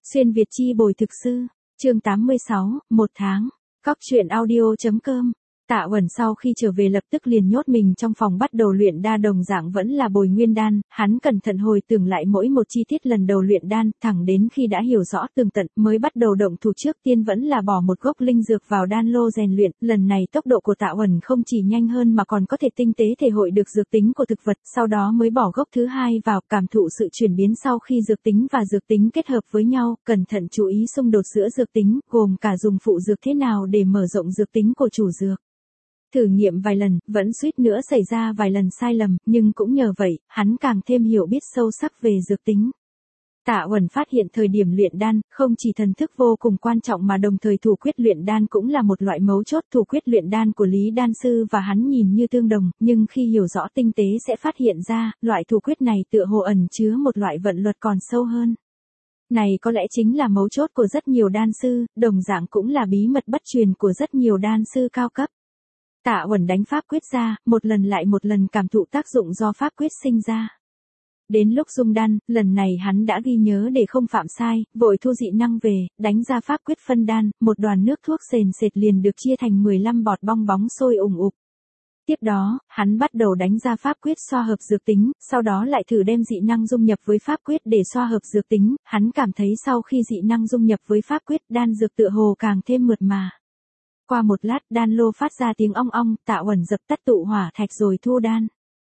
Xuyên Việt chi bồi thực sư, chương 86, một tháng, Cóc truyện audio.com. Tạ Uẩn sau khi trở về lập tức liền nhốt mình trong phòng bắt đầu luyện đan, đồng dạng vẫn là bồi nguyên đan, hắn cẩn thận hồi tưởng lại mỗi một chi tiết lần đầu luyện đan, thẳng đến khi đã hiểu rõ tường tận, mới bắt đầu động thủ. Trước tiên vẫn là bỏ một gốc linh dược vào đan lô rèn luyện, lần này tốc độ của Tạ Uẩn không chỉ nhanh hơn mà còn có thể tinh tế thể hội được dược tính của thực vật, sau đó mới bỏ gốc thứ hai vào, cảm thụ sự chuyển biến sau khi dược tính và dược tính kết hợp với nhau, cẩn thận chú ý xung đột giữa dược tính, gồm cả dùng phụ dược thế nào để mở rộng dược tính của chủ dược. Thử nghiệm vài lần, vẫn suýt nữa xảy ra vài lần sai lầm, nhưng cũng nhờ vậy, hắn càng thêm hiểu biết sâu sắc về dược tính. Tạ Uẩn phát hiện thời điểm luyện đan, không chỉ thần thức vô cùng quan trọng mà đồng thời thủ quyết luyện đan cũng là một loại mấu chốt. Thủ quyết luyện đan của Lý Đan Sư và hắn nhìn như tương đồng, nhưng khi hiểu rõ tinh tế sẽ phát hiện ra, loại thủ quyết này tựa hồ ẩn chứa một loại vận luật còn sâu hơn. Này có lẽ chính là mấu chốt của rất nhiều đan sư, đồng dạng cũng là bí mật bất truyền của rất nhiều đan sư cao cấp. Tạ Uẩn đánh pháp quyết ra, một lần lại một lần cảm thụ tác dụng do pháp quyết sinh ra. Đến lúc dung đan, lần này hắn đã ghi nhớ để không phạm sai, vội thu dị năng về, đánh ra pháp quyết phân đan, một đoàn nước thuốc sền sệt liền được chia thành 15 bọt bong bóng sôi ùng ục. Tiếp đó, hắn bắt đầu đánh ra pháp quyết xoa hợp dược tính, sau đó lại thử đem dị năng dung nhập với pháp quyết để xoa hợp dược tính, hắn cảm thấy sau khi dị năng dung nhập với pháp quyết, đan dược tựa hồ càng thêm mượt mà. Qua một lát, đan lô phát ra tiếng ong ong, Tạ Uẩn dập tắt tụ hỏa thạch rồi thu đan.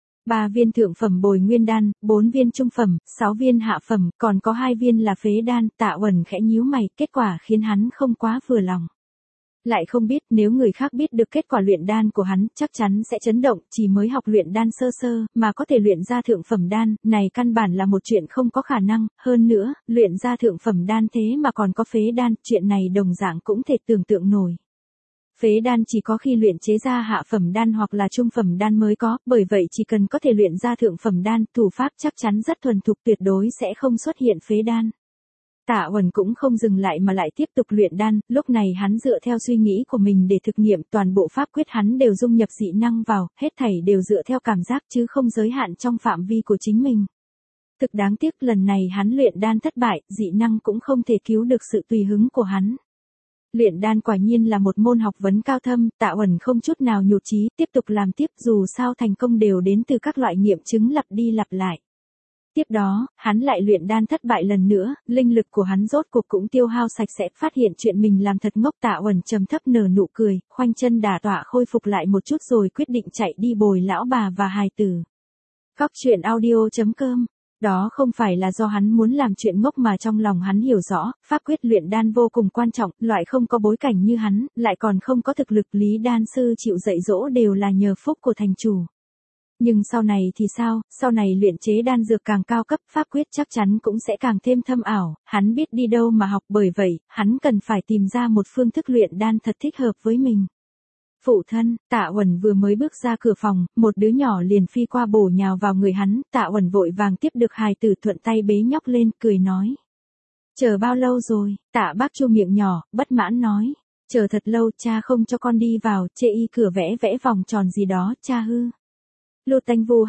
3 viên thượng phẩm bồi nguyên đan, 4 viên trung phẩm, 6 viên hạ phẩm, còn có 2 viên là phế đan. Tạ Uẩn khẽ nhíu mày, kết quả khiến hắn không quá vừa lòng. Lại không biết nếu người khác biết được kết quả luyện đan của hắn, chắc chắn sẽ chấn động. Chỉ mới học luyện đan sơ sơ, mà có thể luyện ra thượng phẩm đan, này căn bản là một chuyện không có khả năng. Hơn nữa, luyện ra thượng phẩm đan thế mà còn có phế đan, chuyện này đồng dạng cũng thể tưởng tượng nổi. Phế đan chỉ có khi luyện chế ra hạ phẩm đan hoặc là trung phẩm đan mới có, bởi vậy chỉ cần có thể luyện ra thượng phẩm đan, thủ pháp chắc chắn rất thuần thục, tuyệt đối sẽ không xuất hiện phế đan. Tạ Uẩn cũng không dừng lại mà lại tiếp tục luyện đan, lúc này hắn dựa theo suy nghĩ của mình để thực nghiệm, toàn bộ pháp quyết hắn đều dung nhập dị năng vào, hết thảy đều dựa theo cảm giác chứ không giới hạn trong phạm vi của chính mình. Thực đáng tiếc lần này hắn luyện đan thất bại, dị năng cũng không thể cứu được sự tùy hứng của hắn. Luyện đan quả nhiên là một môn học vấn cao thâm, Tạ Uẩn không chút nào nhụt chí, tiếp tục làm tiếp, dù sao thành công đều đến từ các loại nghiệm chứng lặp đi lặp lại. Tiếp đó, hắn lại luyện đan thất bại lần nữa, linh lực của hắn rốt cuộc cũng tiêu hao sạch sẽ, phát hiện chuyện mình làm thật ngốc. Tạ Uẩn trầm thấp nở nụ cười, khoanh chân đả tọa khôi phục lại một chút rồi quyết định chạy đi bồi lão bà và hài tử. Cóc truyện audio.com. Đó không phải là do hắn muốn làm chuyện ngốc mà trong lòng hắn hiểu rõ, pháp quyết luyện đan vô cùng quan trọng, loại không có bối cảnh như hắn, lại còn không có thực lực, Lý Đan Sư chịu dạy dỗ đều là nhờ phúc của thành chủ. Nhưng sau này thì sao, sau này luyện chế đan dược càng cao cấp, pháp quyết chắc chắn cũng sẽ càng thêm thâm ảo, hắn biết đi đâu mà học, bởi vậy, hắn cần phải tìm ra một phương thức luyện đan thật thích hợp với mình. Phụ thân, Tạ Uẩn vừa mới bước ra cửa phòng, một đứa nhỏ liền phi qua bổ nhào vào người hắn, Tạ Uẩn vội vàng tiếp được hài tử, thuận tay bế nhóc lên, cười nói. Chờ bao lâu rồi? Tạ Bác Chu miệng nhỏ, bất mãn nói. Chờ thật lâu, cha không cho con đi vào, chê y cửa vẽ vẽ vòng tròn gì đó, cha hư. Lô Tanh Vu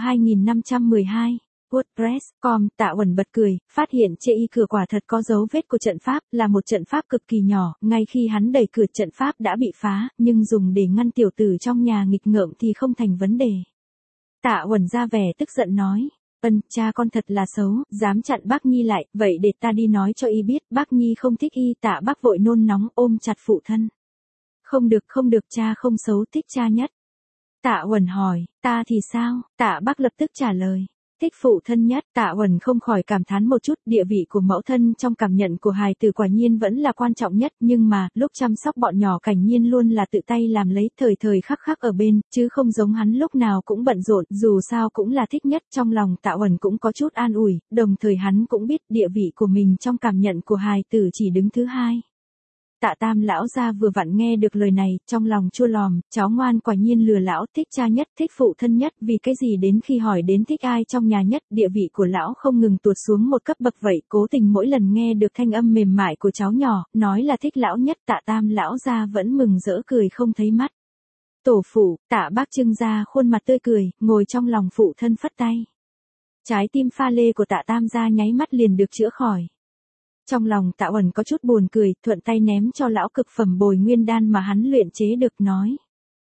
2512 WordPress.com. Tạ Uẩn bật cười, phát hiện chê y cửa quả thật có dấu vết của trận pháp, là một trận pháp cực kỳ nhỏ, ngay khi hắn đẩy cửa trận pháp đã bị phá, nhưng dùng để ngăn tiểu tử trong nhà nghịch ngợm thì không thành vấn đề. Tạ Uẩn ra vẻ tức giận nói, cha con thật là xấu, dám chặn bác Nhi lại, vậy để ta đi nói cho y biết, bác Nhi không thích y. Tạ Bác vội nôn nóng ôm chặt phụ thân. Không được, cha không xấu, thích cha nhất. Tạ Uẩn hỏi, ta thì sao? Tạ Bác lập tức trả lời, thích phụ thân nhất. Tạ Uẩn không khỏi cảm thán một chút, địa vị của mẫu thân trong cảm nhận của hài tử quả nhiên vẫn là quan trọng nhất, nhưng mà, lúc chăm sóc bọn nhỏ Cảnh Nhiên luôn là tự tay làm lấy, thời thời khắc khắc ở bên, chứ không giống hắn lúc nào cũng bận rộn, dù sao cũng là thích nhất. Trong lòng Tạ Uẩn cũng có chút an ủi, đồng thời hắn cũng biết địa vị của mình trong cảm nhận của hài tử chỉ đứng thứ hai. Tạ Tam lão gia vừa vặn nghe được lời này, trong lòng chua lòm, cháu ngoan quả nhiên lừa lão, thích cha nhất, thích phụ thân nhất, vì cái gì đến khi hỏi đến thích ai trong nhà nhất, địa vị của lão không ngừng tuột xuống một cấp bậc vậy. Cố tình mỗi lần nghe được thanh âm mềm mại của cháu nhỏ, nói là thích lão nhất, Tạ Tam lão gia vẫn mừng rỡ cười không thấy mắt. Tổ phụ, Tạ Bác trưng ra khuôn mặt tươi cười, ngồi trong lòng phụ thân phất tay. Trái tim pha lê của Tạ Tam gia nháy mắt liền được chữa khỏi. Trong lòng Tạ Uẩn có chút buồn cười, thuận tay ném cho lão cực phẩm bồi nguyên đan mà hắn luyện chế được nói.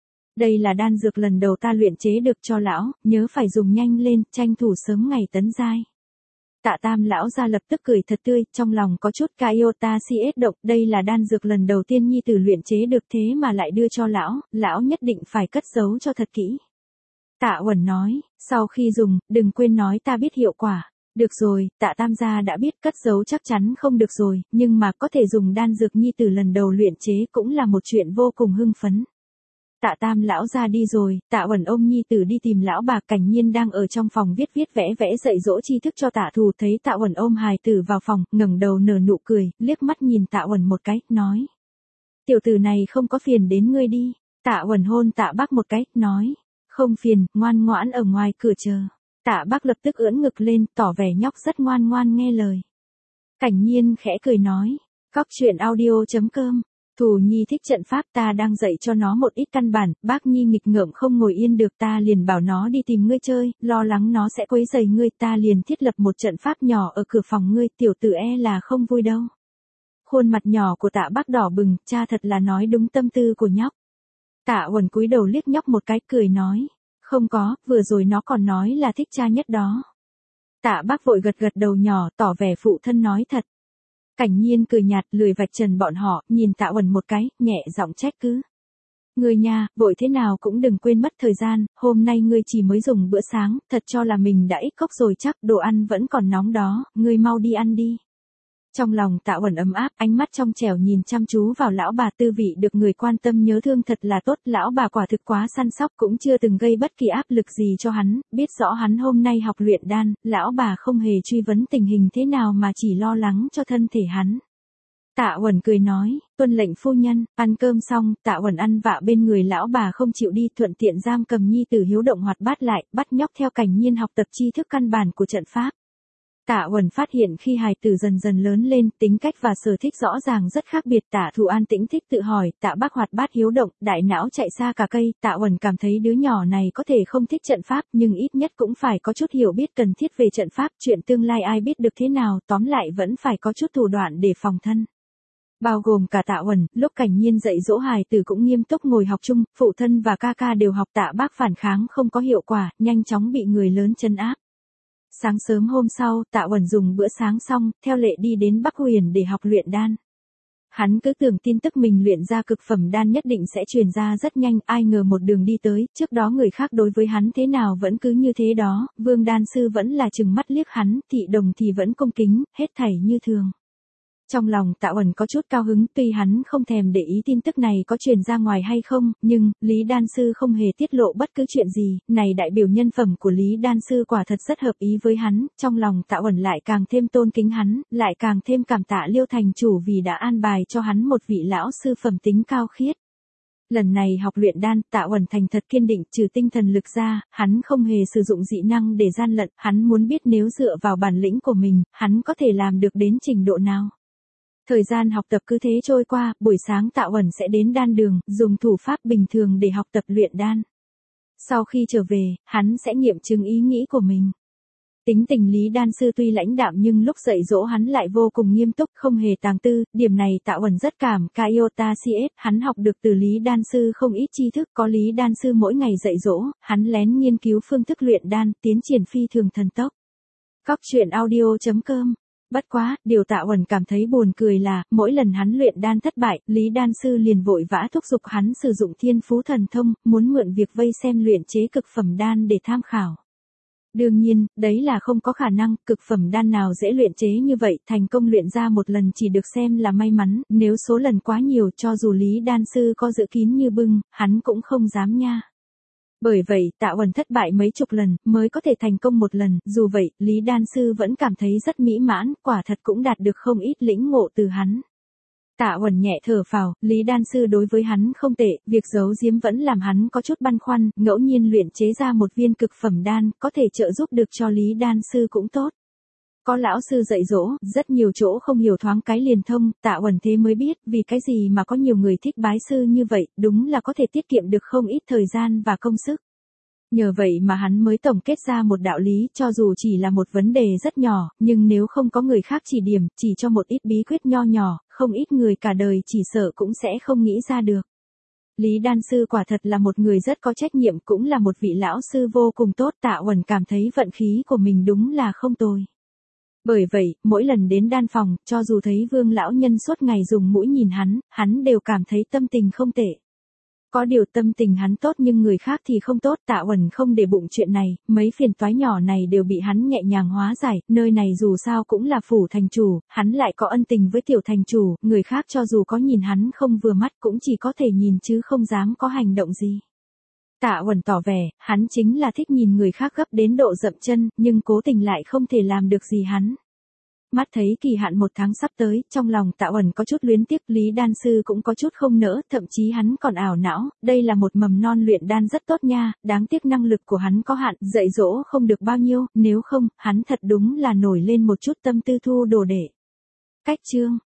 Đây là đan dược lần đầu ta luyện chế được cho lão, nhớ phải dùng nhanh lên, tranh thủ sớm ngày tấn giai. Tạ Tam lão ra lập tức cười thật tươi, trong lòng có chút ca iota siết động, đây là đan dược lần đầu tiên nhi tử luyện chế được thế mà lại đưa cho lão nhất định phải cất giấu cho thật kỹ. Tạ Uẩn nói, sau khi dùng, đừng quên nói ta biết hiệu quả. Được rồi, Tạ Tam gia đã biết cất giấu chắc chắn không được rồi, nhưng mà có thể dùng đan dược nhi tử lần đầu luyện chế cũng là một chuyện vô cùng hưng phấn. Tạ Tam lão ra đi rồi, Tạ Uẩn ôm nhi tử đi tìm lão bà Cảnh Nhiên đang ở trong phòng viết vẽ dạy dỗ tri thức cho Tạ Thù, thấy Tạ Uẩn ôm hài tử vào phòng, ngẩng đầu nở nụ cười, liếc mắt nhìn Tạ Uẩn một cái, nói. Tiểu tử này không có phiền đến ngươi đi. Tạ Uẩn hôn Tạ Bác một cái, nói. Không phiền, ngoan ngoãn ở ngoài cửa chờ. Tạ Bác lập tức ưỡn ngực lên, tỏ vẻ nhóc rất ngoan ngoan nghe lời. Cảnh Nhiên khẽ cười nói. Cóc truyện audio.com. Thù Nhi thích trận pháp, ta đang dạy cho nó một ít căn bản, bác Nhi nghịch ngợm không ngồi yên được, ta liền bảo nó đi tìm ngươi chơi, lo lắng nó sẽ quấy rầy ngươi, ta liền thiết lập một trận pháp nhỏ ở cửa phòng ngươi, tiểu tử là không vui đâu. Khuôn mặt nhỏ của Tạ Bác đỏ bừng, cha thật là nói đúng tâm tư của nhóc. Tạ Uẩn cúi đầu liếc nhóc một cái, cười nói, không có, vừa rồi nó còn nói là thích cha nhất đó. Tạ Bác vội gật đầu nhỏ, tỏ vẻ phụ thân nói thật. Cảnh Nhiên cười nhạt, lười vạch trần bọn họ, nhìn Tạ Uẩn một cái, nhẹ giọng trách cứ. Ngươi nha, vội thế nào cũng đừng quên mất thời gian, hôm nay ngươi chỉ mới dùng bữa sáng, thật cho là mình đã ít cốc rồi chắc, đồ ăn vẫn còn nóng đó, ngươi mau đi ăn đi. Trong lòng Tạ Uẩn ấm áp, ánh mắt trong trẻo nhìn chăm chú vào lão bà, tư vị được người quan tâm nhớ thương thật là tốt, lão bà quả thực quá săn sóc, cũng chưa từng gây bất kỳ áp lực gì cho hắn, biết rõ hắn hôm nay học luyện đan, lão bà không hề truy vấn tình hình thế nào mà chỉ lo lắng cho thân thể hắn. Tạ Uẩn cười nói, tuân lệnh phu nhân. Ăn cơm xong, Tạ Uẩn ăn vạ bên người lão bà không chịu đi, thuận tiện giam cầm nhi tử hiếu động hoạt bát lại, bắt nhóc theo Cảnh Nhiên học tập tri thức căn bản của trận pháp. Tạ Uẩn phát hiện khi hài tử dần dần lớn lên, tính cách và sở thích rõ ràng rất khác biệt. Tạ Thù an tĩnh thích tự hỏi, Tạ Bác hoạt bát hiếu động, đại não chạy xa cả cây. Tạ Uẩn cảm thấy đứa nhỏ này có thể không thích trận pháp, nhưng ít nhất cũng phải có chút hiểu biết cần thiết về trận pháp, chuyện tương lai ai biết được thế nào, tóm lại vẫn phải có chút thủ đoạn để phòng thân. Bao gồm cả Tạ Uẩn, lúc Cảnh Nhiên dạy dỗ hài tử cũng nghiêm túc ngồi học chung, phụ thân và ca ca đều học. Tạ Bác phản kháng không có hiệu quả, nhanh chóng bị người lớn trấn áp. Sáng sớm hôm sau, Tạ Uẩn dùng bữa sáng xong, theo lệ đi đến Bắc Huyền để học luyện đan. Hắn cứ tưởng tin tức mình luyện ra cực phẩm đan nhất định sẽ truyền ra rất nhanh, ai ngờ một đường đi tới, trước đó người khác đối với hắn thế nào vẫn cứ như thế đó, Vương đan sư vẫn là trừng mắt liếc hắn, Thị Đồng thì vẫn cung kính, hết thảy như thường. Trong lòng Tạ Uẩn có chút cao hứng, tuy hắn không thèm để ý tin tức này có truyền ra ngoài hay không, nhưng Lý Đan Sư không hề tiết lộ bất cứ chuyện gì, này đại biểu nhân phẩm của Lý Đan Sư quả thật rất hợp ý với hắn, trong lòng Tạ Uẩn lại càng thêm tôn kính hắn, lại càng thêm cảm tạ Liêu thành chủ vì đã an bài cho hắn một vị lão sư phẩm tính cao khiết. Lần này học luyện đan, Tạ Uẩn thành thật kiên định, trừ tinh thần lực ra, hắn không hề sử dụng dị năng để gian lận, hắn muốn biết nếu dựa vào bản lĩnh của mình, hắn có thể làm được đến trình độ nào. Thời gian học tập cứ thế trôi qua, buổi sáng Tạ Uẩn sẽ đến đan đường, dùng thủ pháp bình thường để học tập luyện đan. Sau khi trở về, hắn sẽ nghiệm chứng ý nghĩ của mình. Tính tình Lý Đan Sư tuy lãnh đạm nhưng lúc dạy dỗ hắn lại vô cùng nghiêm túc, không hề tàng tư, điểm này Tạ Uẩn rất cảm Kaiota CS, hắn học được từ Lý Đan Sư không ít tri thức, có Lý Đan Sư mỗi ngày dạy dỗ, hắn lén nghiên cứu phương thức luyện đan, tiến triển phi thường thần tốc. Cóc truyện audio.com. Bất quá, điều Tạ Uẩn cảm thấy buồn cười là, mỗi lần hắn luyện đan thất bại, Lý Đan Sư liền vội vã thúc giục hắn sử dụng thiên phú thần thông, muốn mượn việc vây xem luyện chế cực phẩm đan để tham khảo. Đương nhiên, đấy là không có khả năng, cực phẩm đan nào dễ luyện chế như vậy, thành công luyện ra một lần chỉ được xem là may mắn, nếu số lần quá nhiều cho dù Lý Đan Sư có giữ kín như bưng, hắn cũng không dám nha. Bởi vậy, Tạ Uẩn thất bại mấy chục lần, mới có thể thành công một lần, dù vậy, Lý Đan Sư vẫn cảm thấy rất mỹ mãn, quả thật cũng đạt được không ít lĩnh ngộ từ hắn. Tạ Uẩn nhẹ thở phào, Lý Đan Sư đối với hắn không tệ, việc giấu giếm vẫn làm hắn có chút băn khoăn, ngẫu nhiên luyện chế ra một viên cực phẩm đan, có thể trợ giúp được cho Lý Đan Sư cũng tốt. Có lão sư dạy dỗ, rất nhiều chỗ không hiểu thoáng cái liền thông, Tạ Uẩn thế mới biết, vì cái gì mà có nhiều người thích bái sư như vậy, đúng là có thể tiết kiệm được không ít thời gian và công sức. Nhờ vậy mà hắn mới tổng kết ra một đạo lý, cho dù chỉ là một vấn đề rất nhỏ, nhưng nếu không có người khác chỉ điểm, chỉ cho một ít bí quyết nho nhỏ, không ít người cả đời chỉ sợ cũng sẽ không nghĩ ra được. Lý Đan Sư quả thật là một người rất có trách nhiệm, cũng là một vị lão sư vô cùng tốt. Tạ Uẩn cảm thấy vận khí của mình đúng là không tồi. Bởi vậy, mỗi lần đến đan phòng, cho dù thấy Vương lão nhân suốt ngày dùng mũi nhìn hắn đều cảm thấy tâm tình không tệ. Có điều tâm tình hắn tốt nhưng người khác thì không tốt. Tạ Uẩn không để bụng chuyện này, mấy phiền toái nhỏ này đều bị hắn nhẹ nhàng hóa giải. Nơi này dù sao cũng là phủ thành chủ, hắn lại có ân tình với tiểu thành chủ, người khác cho dù có nhìn hắn không vừa mắt cũng chỉ có thể nhìn chứ không dám có hành động gì. Tạ Uẩn tỏ vẻ, hắn chính là thích nhìn người khác gấp đến độ dậm chân, nhưng cố tình lại không thể làm được gì hắn. Mắt thấy kỳ hạn 1 tháng sắp tới, trong lòng Tạ Uẩn có chút luyến tiếc, Lý Đan Sư cũng có chút không nỡ, thậm chí hắn còn ảo não, đây là một mầm non luyện đan rất tốt nha, đáng tiếc năng lực của hắn có hạn, dạy dỗ không được bao nhiêu, nếu không, hắn thật đúng là nổi lên một chút tâm tư thu đồ đệ. Cách chương